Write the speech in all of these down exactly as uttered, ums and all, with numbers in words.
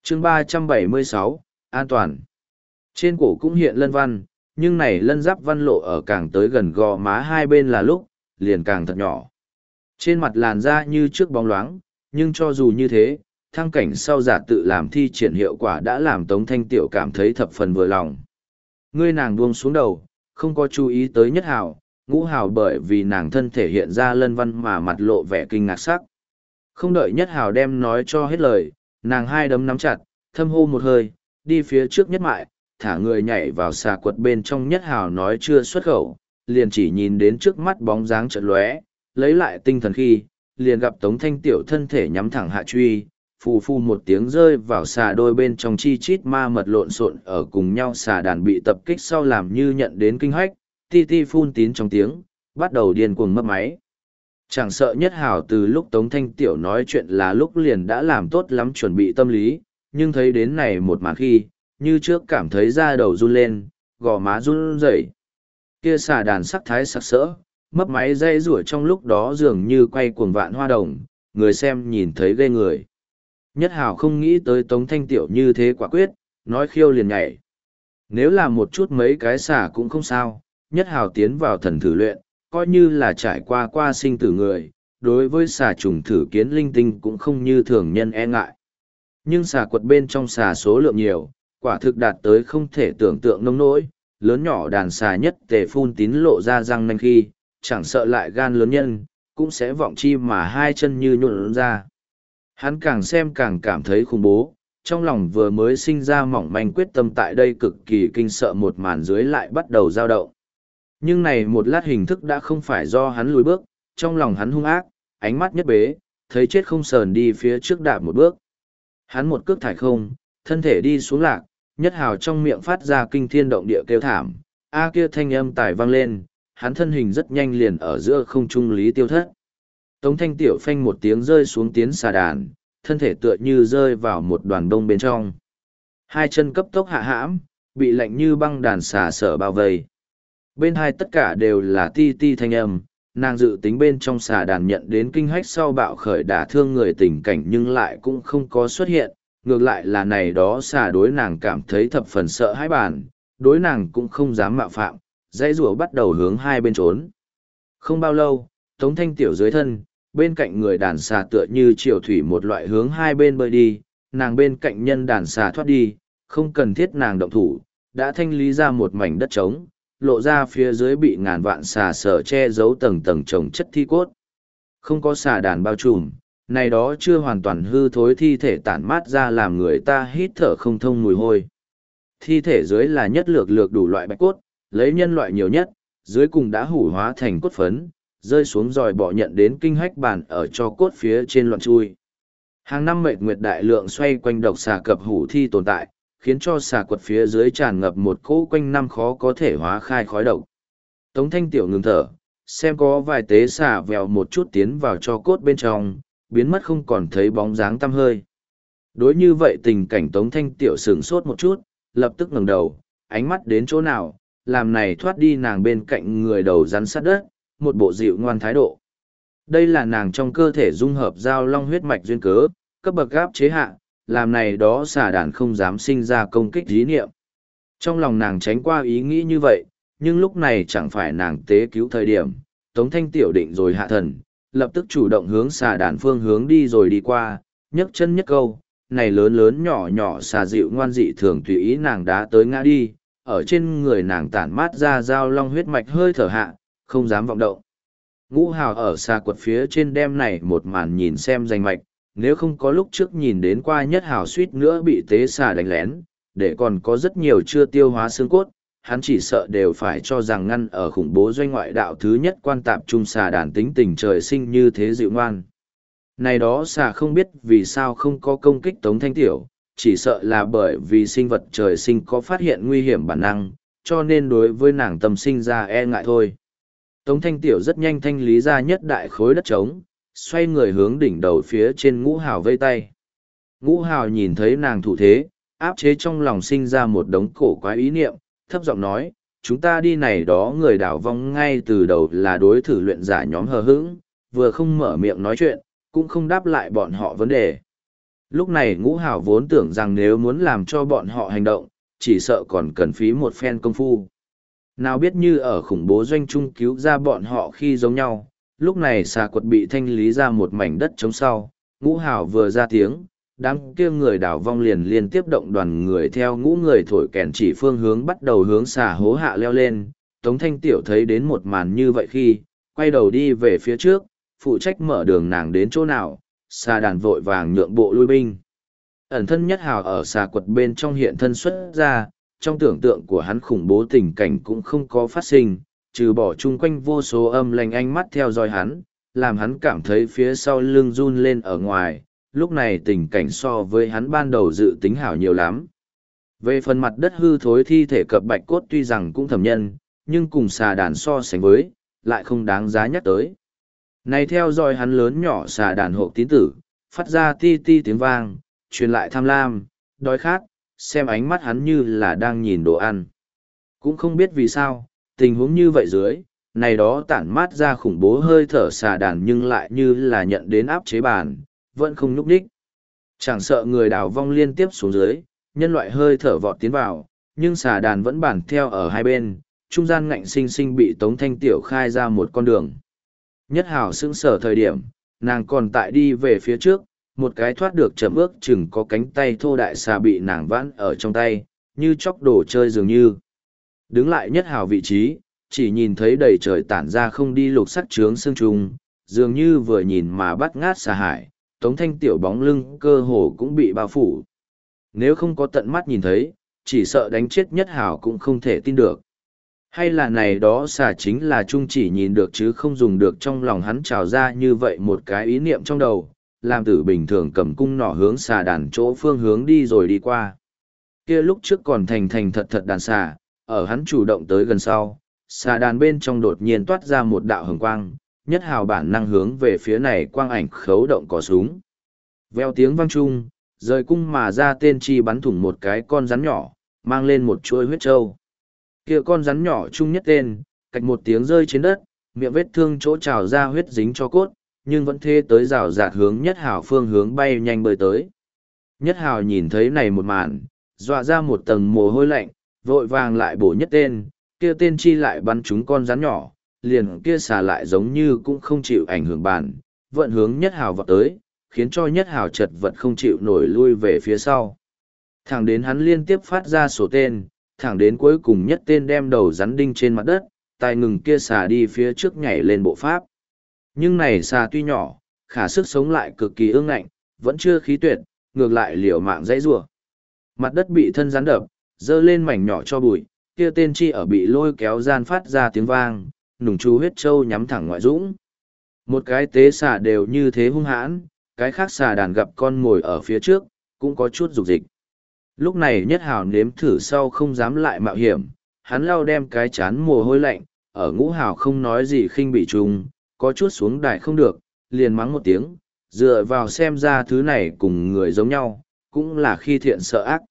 chương ba trăm bảy mươi sáu, an toàn. Trên cổ cũng hiện lân văn, nhưng này lân giáp văn lộ ở càng tới gần gò má hai bên là lúc, liền càng thật nhỏ. Trên mặt làn da như trước bóng loáng, nhưng cho dù như thế, thăng cảnh sau giả tự làm thi triển hiệu quả đã làm Tống Thanh Tiểu cảm thấy thập phần vừa lòng. Ngươi nàng buông xuống đầu, không có chú ý tới Nhất Hào, Ngũ Hào bởi vì nàng thân thể hiện ra lân văn mà mặt lộ vẻ kinh ngạc sắc. Không đợi Nhất Hào đem nói cho hết lời, nàng hai đấm nắm chặt, thâm hô một hơi, đi phía trước Nhất Mại, thả người nhảy vào xà quật bên trong. Nhất Hào nói chưa xuất khẩu, liền chỉ nhìn đến trước mắt bóng dáng chợt lóe, lấy lại tinh thần khi, liền gặp Tống Thanh Tiểu thân thể nhắm thẳng hạ truy, phù phù một tiếng rơi vào xà đôi bên trong, chi chít ma mật lộn xộn ở cùng nhau. Xà đàn bị tập kích sau làm như nhận đến kinh hách, ti ti phun tín trong tiếng, bắt đầu điên cuồng mất máy. Chẳng sợ Nhất Hào từ lúc Tống Thanh Tiểu nói chuyện là lúc liền đã làm tốt lắm chuẩn bị tâm lý, nhưng thấy đến này một màn khi, như trước cảm thấy da đầu run lên, gò má run rẩy. Kia xà đàn sắc thái sặc sỡ, mấp máy dây rủa trong lúc đó dường như quay cuồng vạn hoa đồng, người xem nhìn thấy ghê người. Nhất Hào không nghĩ tới Tống Thanh Tiểu như thế quả quyết, nói khiêu liền nhảy. Nếu là một chút mấy cái xà cũng không sao, Nhất Hào tiến vào thần thử luyện, coi như là trải qua qua sinh tử người, đối với xà trùng thử kiến linh tinh cũng không như thường nhân e ngại. Nhưng xà quật bên trong xà số lượng nhiều, quả thực đạt tới không thể tưởng tượng nông nỗi, lớn nhỏ đàn xà nhất tề phun tín lộ ra răng nanh khi, chẳng sợ lại gan lớn nhân, cũng sẽ vọng chi mà hai chân như nhuộn ra. Hắn càng xem càng cảm thấy khủng bố, trong lòng vừa mới sinh ra mỏng manh quyết tâm tại đây cực kỳ kinh sợ một màn dưới lại bắt đầu dao động. Nhưng này một lát hình thức đã không phải do hắn lùi bước, trong lòng hắn hung ác, ánh mắt nhất bế, thấy chết không sờn đi phía trước đạp một bước. Hắn một cước thải không, thân thể đi xuống lạc, Nhất Hào trong miệng phát ra kinh thiên động địa kêu thảm, a kia thanh âm tài vang lên, hắn thân hình rất nhanh liền ở giữa không trung lý tiêu thất. Tống Thanh Tiểu phanh một tiếng rơi xuống tiến xà đàn, thân thể tựa như rơi vào một đoàn đông bên trong. Hai chân cấp tốc hạ hãm, bị lạnh như băng đàn xà sở bao vây. Bên hai tất cả đều là ti ti thanh âm, nàng dự tính bên trong xà đàn nhận đến kinh hách sau bạo khởi đả thương người tình cảnh nhưng lại cũng không có xuất hiện, ngược lại là này đó xà đối nàng cảm thấy thập phần sợ hãi bản, đối nàng cũng không dám mạo phạm, dãy rùa bắt đầu hướng hai bên trốn. Không bao lâu, Tống Thanh Tiểu dưới thân, bên cạnh người đàn xà tựa như triều thủy một loại hướng hai bên bơi đi, nàng bên cạnh nhân đàn xà thoát đi, không cần thiết nàng động thủ, đã thanh lý ra một mảnh đất trống, lộ ra phía dưới bị ngàn vạn xà sở che giấu tầng tầng chồng chất thi cốt. Không có xà đàn bao trùm, này đó chưa hoàn toàn hư thối thi thể tản mát ra làm người ta hít thở không thông mùi hôi. Thi thể dưới là nhất lược lược đủ loại bạch cốt, lấy nhân loại nhiều nhất, dưới cùng đã hủ hóa thành cốt phấn, rơi xuống dòi bỏ nhận đến kinh hách bản ở cho cốt phía trên loạn chui. Hàng năm mệt nguyệt đại lượng xoay quanh độc xà cập hủ thi tồn tại, khiến cho xà quật phía dưới tràn ngập một cỗ quanh năm khó có thể hóa khai khói độc. Tống Thanh Tiểu ngừng thở, xem có vài tế xà vèo một chút tiến vào cho cốt bên trong, biến mất không còn thấy bóng dáng tăm hơi. Đối như vậy tình cảnh Tống Thanh Tiểu sửng sốt một chút, lập tức ngẩng đầu, ánh mắt đến chỗ nào, làm này thoát đi nàng bên cạnh người đầu rắn sát đất, một bộ dịu ngoan thái độ. Đây là nàng trong cơ thể dung hợp giao long huyết mạch duyên cớ, cấp bậc gáp chế hạ, làm này đó xà đàn không dám sinh ra công kích dí niệm. Trong lòng nàng tránh qua ý nghĩ như vậy, nhưng lúc này chẳng phải nàng tế cứu thời điểm, Tống Thanh Tiểu định rồi hạ thần, lập tức chủ động hướng xà đàn phương hướng đi rồi đi qua, nhấc chân nhấc câu, này lớn lớn nhỏ nhỏ xà dịu ngoan dị thường tùy ý nàng đá tới ngã đi, ở trên người nàng tản mát ra giao long huyết mạch hơi thở hạ, không dám vọng động. Ngũ Hào ở xà quật phía trên đem này một màn nhìn xem danh mạch, nếu không có lúc trước nhìn đến qua Nhất Hào suýt nữa bị tế xà đánh lén, để còn có rất nhiều chưa tiêu hóa xương cốt, hắn chỉ sợ đều phải cho rằng ngăn ở khủng bố doanh ngoại đạo thứ nhất quan tạp trung xà đàn tính tình trời sinh như thế dịu ngoan. Này đó xà không biết vì sao không có công kích Tống Thanh Tiểu, chỉ sợ là bởi vì sinh vật trời sinh có phát hiện nguy hiểm bản năng, cho nên đối với nàng tâm sinh ra e ngại thôi. Tống Thanh Tiểu rất nhanh thanh lý ra nhất đại khối đất trống, xoay người hướng đỉnh đầu phía trên Ngũ Hào vây tay. Ngũ Hào nhìn thấy nàng thủ thế, áp chế trong lòng sinh ra một đống cổ quái ý niệm, thấp giọng nói, chúng ta đi này đó người đảo vong ngay từ đầu là đối thử luyện giả nhóm hờ hững, vừa không mở miệng nói chuyện, cũng không đáp lại bọn họ vấn đề. Lúc này ngũ hảo vốn tưởng rằng nếu muốn làm cho bọn họ hành động, chỉ sợ còn cần phí một phen công phu. Nào biết như ở khủng bố doanh trung cứu ra bọn họ khi giống nhau, lúc này xà quật bị thanh lý ra một mảnh đất trống sau, ngũ hảo vừa ra tiếng, đám kia người đảo vong liền liên tiếp động đoàn người theo ngũ người thổi kèn chỉ phương hướng bắt đầu hướng xà hố hạ leo lên. Tống Thanh Tiểu thấy đến một màn như vậy khi, quay đầu đi về phía trước, phụ trách mở đường nàng đến chỗ nào, xà đàn vội vàng nhượng bộ lui binh. Ẩn thân nhất hào ở xà quật bên trong hiện thân xuất ra, trong tưởng tượng của hắn khủng bố tình cảnh cũng không có phát sinh, trừ bỏ chung quanh vô số âm lành ánh mắt theo dõi hắn, làm hắn cảm thấy phía sau lưng run lên ở ngoài, lúc này tình cảnh so với hắn ban đầu dự tính hảo nhiều lắm. Về phần mặt đất hư thối thi thể cập bạch cốt tuy rằng cũng thẩm nhân, nhưng cùng xà đàn so sánh với, lại không đáng giá nhắc tới. Này theo dõi hắn lớn nhỏ xà đàn hộ tín tử, phát ra ti ti tiếng vang, truyền lại tham lam, đói khát, xem ánh mắt hắn như là đang nhìn đồ ăn. Cũng không biết vì sao, tình huống như vậy dưới, này đó tản mát ra khủng bố hơi thở xà đàn nhưng lại như là nhận đến áp chế bàn, vẫn không nhúc đích. Chẳng sợ người đào vong liên tiếp xuống dưới, nhân loại hơi thở vọt tiến vào, nhưng xà đàn vẫn bản theo ở hai bên, trung gian ngạnh sinh sinh bị Tống Thanh Tiểu khai ra một con đường. Nhất hảo sững sở thời điểm, nàng còn tại đi về phía trước, một cái thoát được chậm ước chừng có cánh tay thô đại xà bị nàng vãn ở trong tay, như chóc đồ chơi dường như. Đứng lại nhất hảo vị trí, chỉ nhìn thấy đầy trời tản ra không đi lục sắc trướng xương trùng, dường như vừa nhìn mà bắt ngát xà hải, Tống Thanh Tiểu bóng lưng cơ hồ cũng bị bao phủ. Nếu không có tận mắt nhìn thấy, chỉ sợ đánh chết nhất hảo cũng không thể tin được. Hay là này đó xà chính là chung chỉ nhìn được chứ không dùng được, trong lòng hắn trào ra như vậy một cái ý niệm trong đầu, làm tử bình thường cầm cung nỏ hướng xà đàn chỗ phương hướng đi rồi đi qua. Kia lúc trước còn thành thành thật thật đàn xà, ở hắn chủ động tới gần sau, xà đàn bên trong đột nhiên toát ra một đạo hồng quang, nhất hào bản năng hướng về phía này quang ảnh khấu động cò súng. Veo tiếng vang chung, rời cung mà ra tên chi bắn thủng một cái con rắn nhỏ, mang lên một chuôi huyết trâu. Kia con rắn nhỏ chung nhất tên, cạch một tiếng rơi trên đất, miệng vết thương chỗ trào ra huyết dính cho cốt, nhưng vẫn thê tới rào rạt hướng nhất hào phương hướng bay nhanh bơi tới. Nhất hào nhìn thấy này một màn, dọa ra một tầng mồ hôi lạnh, vội vàng lại bổ nhất tên, kia tên chi lại bắn trúng con rắn nhỏ, liền kia xà lại giống như cũng không chịu ảnh hưởng bàn, vận hướng nhất hào vọt tới, khiến cho nhất hào chật vật không chịu nổi lui về phía sau. Thẳng đến hắn liên tiếp phát ra sổ tên, thẳng đến cuối cùng nhất tên đem đầu rắn đinh trên mặt đất, tài ngừng kia xà đi phía trước nhảy lên bộ pháp. Nhưng này xà tuy nhỏ, khả sức sống lại cực kỳ ương ngạnh, vẫn chưa khí tuyệt, ngược lại liều mạng dãy rủa. Mặt đất bị thân rắn đập, dơ lên mảnh nhỏ cho bụi, kia tên chi ở bị lôi kéo gian phát ra tiếng vang, nùng chú huyết trâu nhắm thẳng ngoại dũng. Một cái tế xà đều như thế hung hãn, cái khác xà đàn gặp con ngồi ở phía trước, cũng có chút dục dịch. Lúc này nhất hào nếm thử sau không dám lại mạo hiểm, hắn lau đem cái chán mồ hôi lạnh, ở ngũ hào không nói gì khinh bị trùng, có chút xuống đài không được, liền mắng một tiếng, dựa vào xem ra thứ này cùng người giống nhau, cũng là khi thiện sợ ác.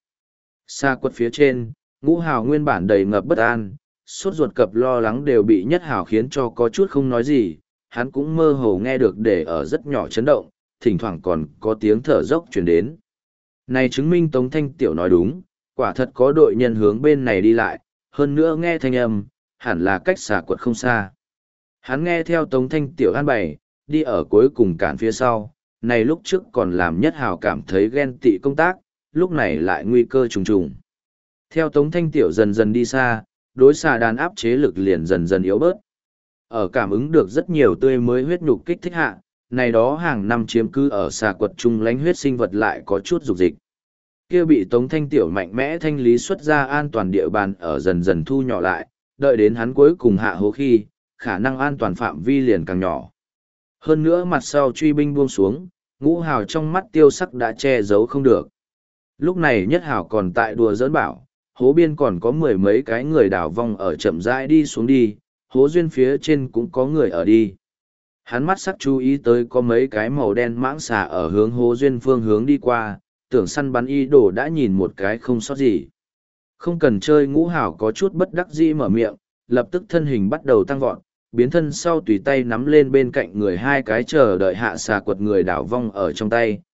Xa quật phía trên, ngũ hào nguyên bản đầy ngập bất an, sốt ruột cập lo lắng đều bị nhất hào khiến cho có chút không nói gì, hắn cũng mơ hồ nghe được để ở rất nhỏ chấn động, thỉnh thoảng còn có tiếng thở dốc truyền đến. Này chứng minh Tống Thanh Tiểu nói đúng, quả thật có đội nhân hướng bên này đi lại, hơn nữa nghe thanh âm, hẳn là cách xà quật không xa. Hắn nghe theo Tống Thanh Tiểu an bày, đi ở cuối cùng cản phía sau, này lúc trước còn làm nhất hào cảm thấy ghen tị công tác, lúc này lại nguy cơ trùng trùng. Theo Tống Thanh Tiểu dần dần đi xa, đối xà đàn áp chế lực liền dần dần yếu bớt. Ở cảm ứng được rất nhiều tươi mới huyết nhục kích thích hạ, này đó hàng năm chiếm cứ ở xà quật trung lánh huyết sinh vật lại có chút dục dịch. Kia bị Tống Thanh Tiểu mạnh mẽ thanh lý xuất ra an toàn địa bàn ở dần dần thu nhỏ lại, đợi đến hắn cuối cùng hạ hố khi, khả năng an toàn phạm vi liền càng nhỏ. Hơn nữa mặt sau truy binh buông xuống, ngũ hào trong mắt tiêu sắc đã che giấu không được. Lúc này nhất hào còn tại đùa giỡn bảo, hố biên còn có mười mấy cái người đảo vong ở chậm rãi đi xuống đi, hố duyên phía trên cũng có người ở đi. Hắn mắt sắc chú ý tới có mấy cái màu đen mãng xà ở hướng hố duyên phương hướng đi qua, tưởng săn bắn y đồ đã nhìn một cái không sót gì. Không cần chơi, ngũ hảo có chút bất đắc dĩ mở miệng, lập tức thân hình bắt đầu tăng vọt, biến thân sau tùy tay nắm lên bên cạnh người hai cái chờ đợi hạ xà quật người đảo vong ở trong tay,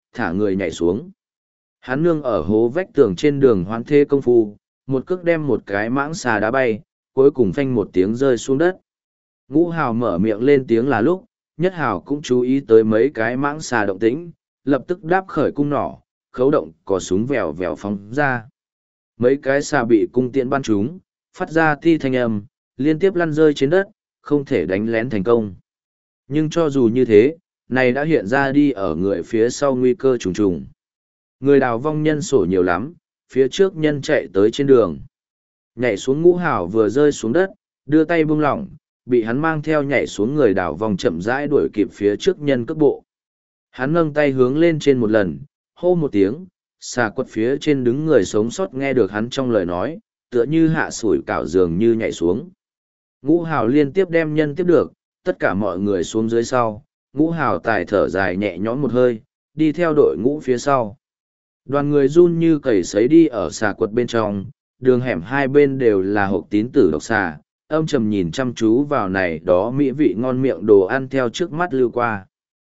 thả người nhảy xuống. Hắn nương ở hố vách tường trên đường hoán thê công phu, một cước đem một cái mãng xà đá bay, cuối cùng phanh một tiếng rơi xuống đất. Ngũ Hào mở miệng lên tiếng là lúc, Nhất Hào cũng chú ý tới mấy cái mãng xà động tĩnh, lập tức đáp khởi cung nỏ, khấu động có súng vèo vèo phóng ra. Mấy cái xà bị cung tiễn bắn trúng, phát ra ti thanh âm, liên tiếp lăn rơi trên đất, không thể đánh lén thành công. Nhưng cho dù như thế, này đã hiện ra đi ở người phía sau nguy cơ trùng trùng. Người đào vong nhân sổ nhiều lắm, phía trước nhân chạy tới trên đường. Nhảy xuống Ngũ Hào vừa rơi xuống đất, đưa tay buông lỏng, bị hắn mang theo nhảy xuống người đào vong chậm rãi đuổi kịp phía trước nhân cước bộ. Hắn nâng tay hướng lên trên một lần, hô một tiếng, xà quật phía trên đứng người sống sót nghe được hắn trong lời nói, tựa như hạ sủi cảo dường như nhảy xuống. Ngũ Hào liên tiếp đem nhân tiếp được, tất cả mọi người xuống dưới sau, Ngũ Hào tài thở dài nhẹ nhõm một hơi, đi theo đội ngũ phía sau. Đoàn người run như cầy sấy đi ở xà quật bên trong, đường hẻm hai bên đều là hộp tín tử độc xà, âm trầm nhìn chăm chú vào này đó mỹ vị ngon miệng đồ ăn theo trước mắt lưu qua.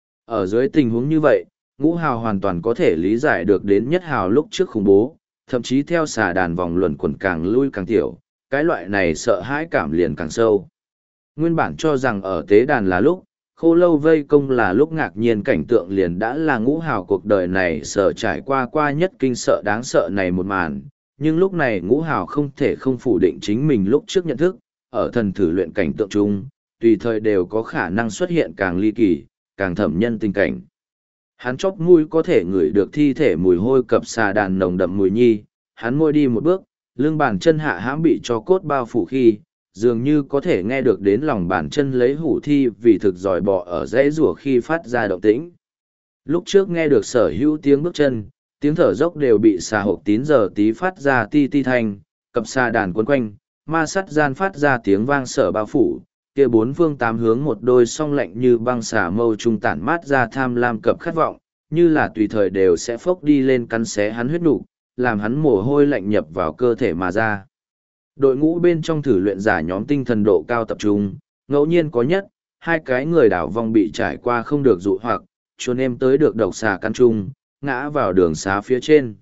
Ở dưới tình huống như vậy, Ngũ Hào hoàn toàn có thể lý giải được đến Nhất Hào lúc trước khủng bố, thậm chí theo xà đàn vòng luẩn quẩn càng lui càng tiểu, cái loại này sợ hãi cảm liền càng sâu. Nguyên bản cho rằng ở tế đàn là lúc, khô lâu vây công là lúc ngạc nhiên cảnh tượng liền đã là Ngũ Hào cuộc đời này sợ trải qua qua nhất kinh sợ đáng sợ này một màn, nhưng lúc này Ngũ Hào không thể không phủ định chính mình lúc trước nhận thức, ở thần thử luyện cảnh tượng chung, tùy thời đều có khả năng xuất hiện càng ly kỳ, càng thẩm nhân tình cảnh. Hắn chóp mũi có thể ngửi được thi thể mùi hôi cập xà đàn nồng đậm mùi nhi, hắn môi đi một bước, lưng bàn chân hạ hãm bị cho cốt bao phủ khi, dường như có thể nghe được đến lòng bàn chân lấy hủ thi vì thực dòi bọ ở dãy rủa khi phát ra động tĩnh. Lúc trước nghe được sở hữu tiếng bước chân, tiếng thở dốc đều bị xà hộp tín giờ tí phát ra ti ti thanh, cập xà đàn quấn quanh, ma sắt gian phát ra tiếng vang sở bao phủ, kia bốn phương tám hướng một đôi song lạnh như băng xà mâu trung tản mát ra tham lam cập khát vọng, như là tùy thời đều sẽ phốc đi lên cắn xé hắn huyết nục, làm hắn mồ hôi lạnh nhập vào cơ thể mà ra. Đội ngũ bên trong thử luyện giả nhóm tinh thần độ cao tập trung, ngẫu nhiên có nhất, hai cái người đảo vong bị trải qua không được dụ hoặc, chuồn em tới được độc xà căn trung, ngã vào đường xá phía trên.